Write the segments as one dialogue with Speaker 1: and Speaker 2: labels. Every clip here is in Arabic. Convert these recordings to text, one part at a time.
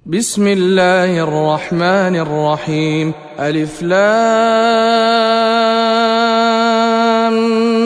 Speaker 1: بسم الله الرحمن الرحيم. ألف لام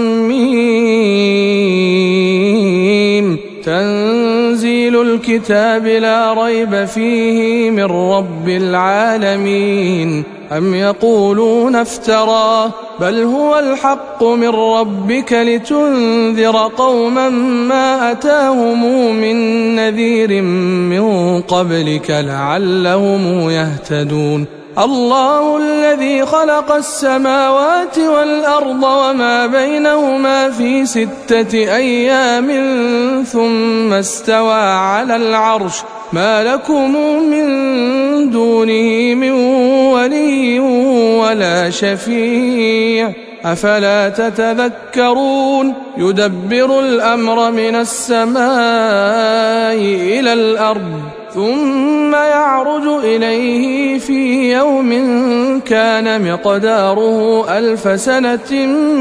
Speaker 1: ميم. تنزيل الكتاب لا ريب فيه من رب العالمين. أم يقولون افتراه بل هو الحق من ربك لتنذر قوما ما أتاهم من نذير من قبلك لعلهم يهتدون. الله الذي خلق السماوات والأرض وما بينهما في 6 أيام ثم استوى على العرش ما لكم من دونه من ولي ولا شفيع أفلا تتذكرون. يدبر الأمر من السماء إلى الأرض ثم يعرج إليه في يوم كان مقداره 1000 سنة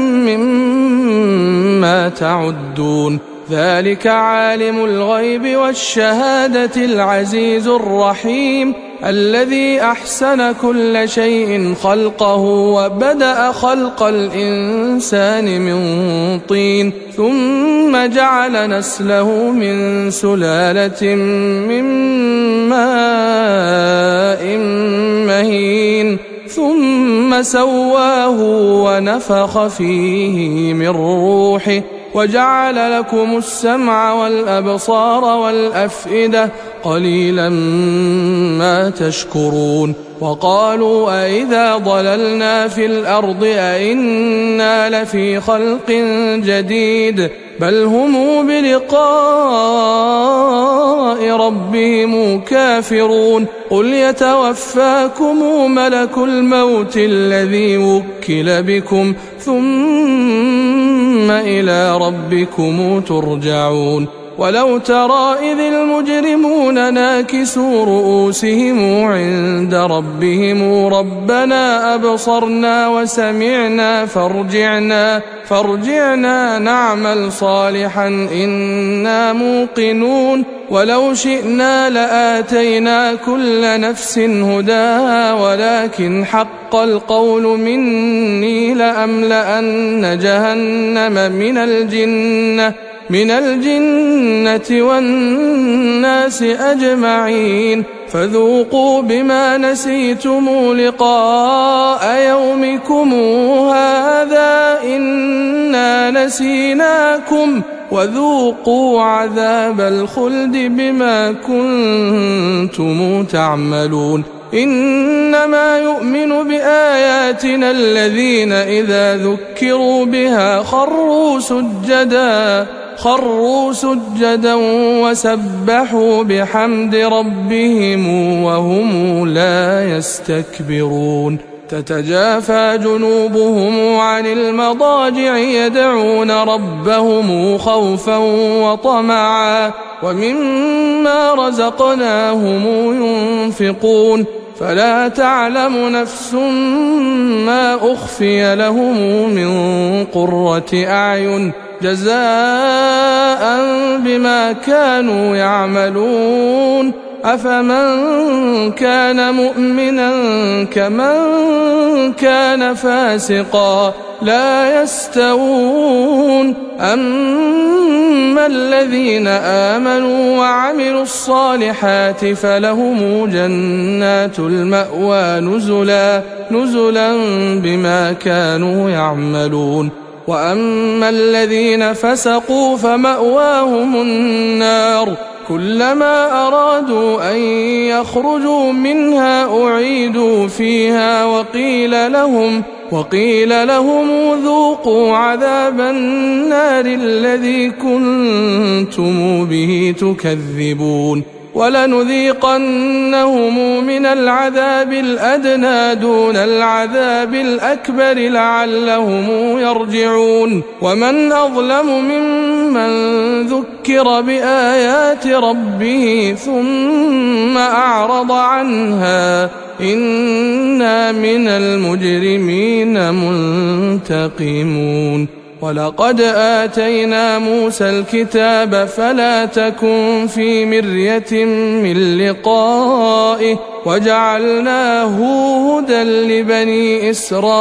Speaker 1: مما تعدون. ذلك عالم الغيب والشهادة العزيز الرحيم الذي أحسن كل شيء خلقه وبدأ خلق الإنسان من طين ثم جعل نسله من سلالة من ماء مهين ثم سواه ونفخ فيه من روحه وجعل لكم السمع والأبصار والأفئدة قليلا ما تشكرون. وقالوا أئذا ضللنا في الأرض أئنا لفي خلق جديد بل هم بلقاء ربهم كافرون. قل يتوفاكم ملك الموت الذي وكل بكم ثم إلى ربكم ترجعون. ولو ترى إذ المجرمون ناكسوا رؤوسهم عند ربهم ربنا أبصرنا وسمعنا فارجعنا نعمل صالحا إنا موقنون. ولو شئنا لآتينا كل نفس هداها ولكن حق القول مني لأملأن جهنم من الجنة والناس أجمعين. فذوقوا بما نسيتم لقاء يومكم هذا إنا نسيناكم وذوقوا عذاب الخلد بما كنتم تعملون. إنما يؤمن بآياتنا الذين إذا ذكروا بها خروا سجدا وسبحوا بحمد ربهم وهم لا يستكبرون. تتجافى جنوبهم عن المضاجع يدعون ربهم خوفا وطمعا ومما رزقناهم ينفقون. فلا تعلم نفس ما أخفي لهم من قرة أعين جزاء بما كانوا يعملون. أفمن كان مؤمنا كمن كان فاسقا لا يستوون. أما الذين آمنوا وعملوا الصالحات فلهم جنات المأوى نزلا بما كانوا يعملون. وأما الذين فسقوا فمأواهم النار كلما أرادوا أن يخرجوا منها أعيدوا فيها وقيل لهم ذوقوا عذاب النار الذي كنتم به تكذبون. ولنذيقنهم من العذاب الأدنى دون العذاب الأكبر لعلهم يرجعون. ومن أظلم ممن ذكر بآيات ربه ثم أعرض عنها إنا من المجرمين منتقمون. ولقد آتينا موسى الكتاب فلا تكن في مرية من لقائه وجعلناه هدى لبني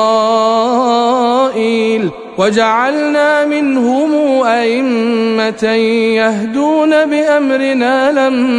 Speaker 1: إسرائيل وجعلنا منهم أئمة يهدون بأمرنا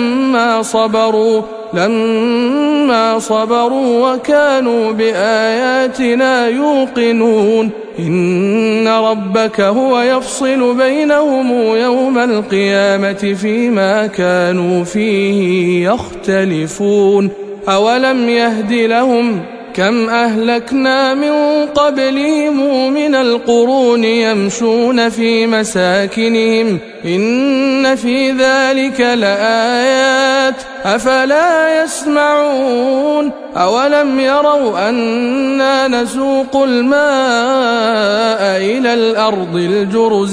Speaker 1: لما صبروا وكانوا بآياتنا يوقنون إن ربك هو يفصل بينهم يوم القيامة فيما كانوا فيه يختلفون أولم يهد لهم كم أهلكنا من قبلهم من القرون يمشون في مساكنهم إن في ذلك لآيات أفلا يسمعون أولم يروا أنا نسوق الماء إلى الأرض الجرز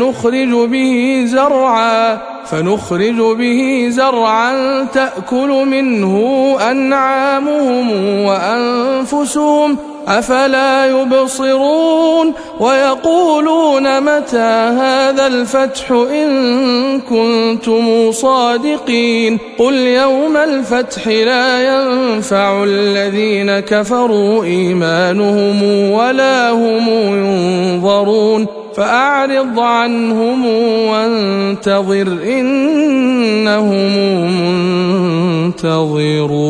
Speaker 1: فنخرج به زرعا تأكل منه أنعامهم وأنفسهم أفلا يبصرون ويقولون متى هذا الفتح إن كنتم صادقين قل يوم الفتح لا ينفع الذين كفروا إيمانهم ولا هم ينظرون فأعرض عنهم وانتظر إنهم منتظرون.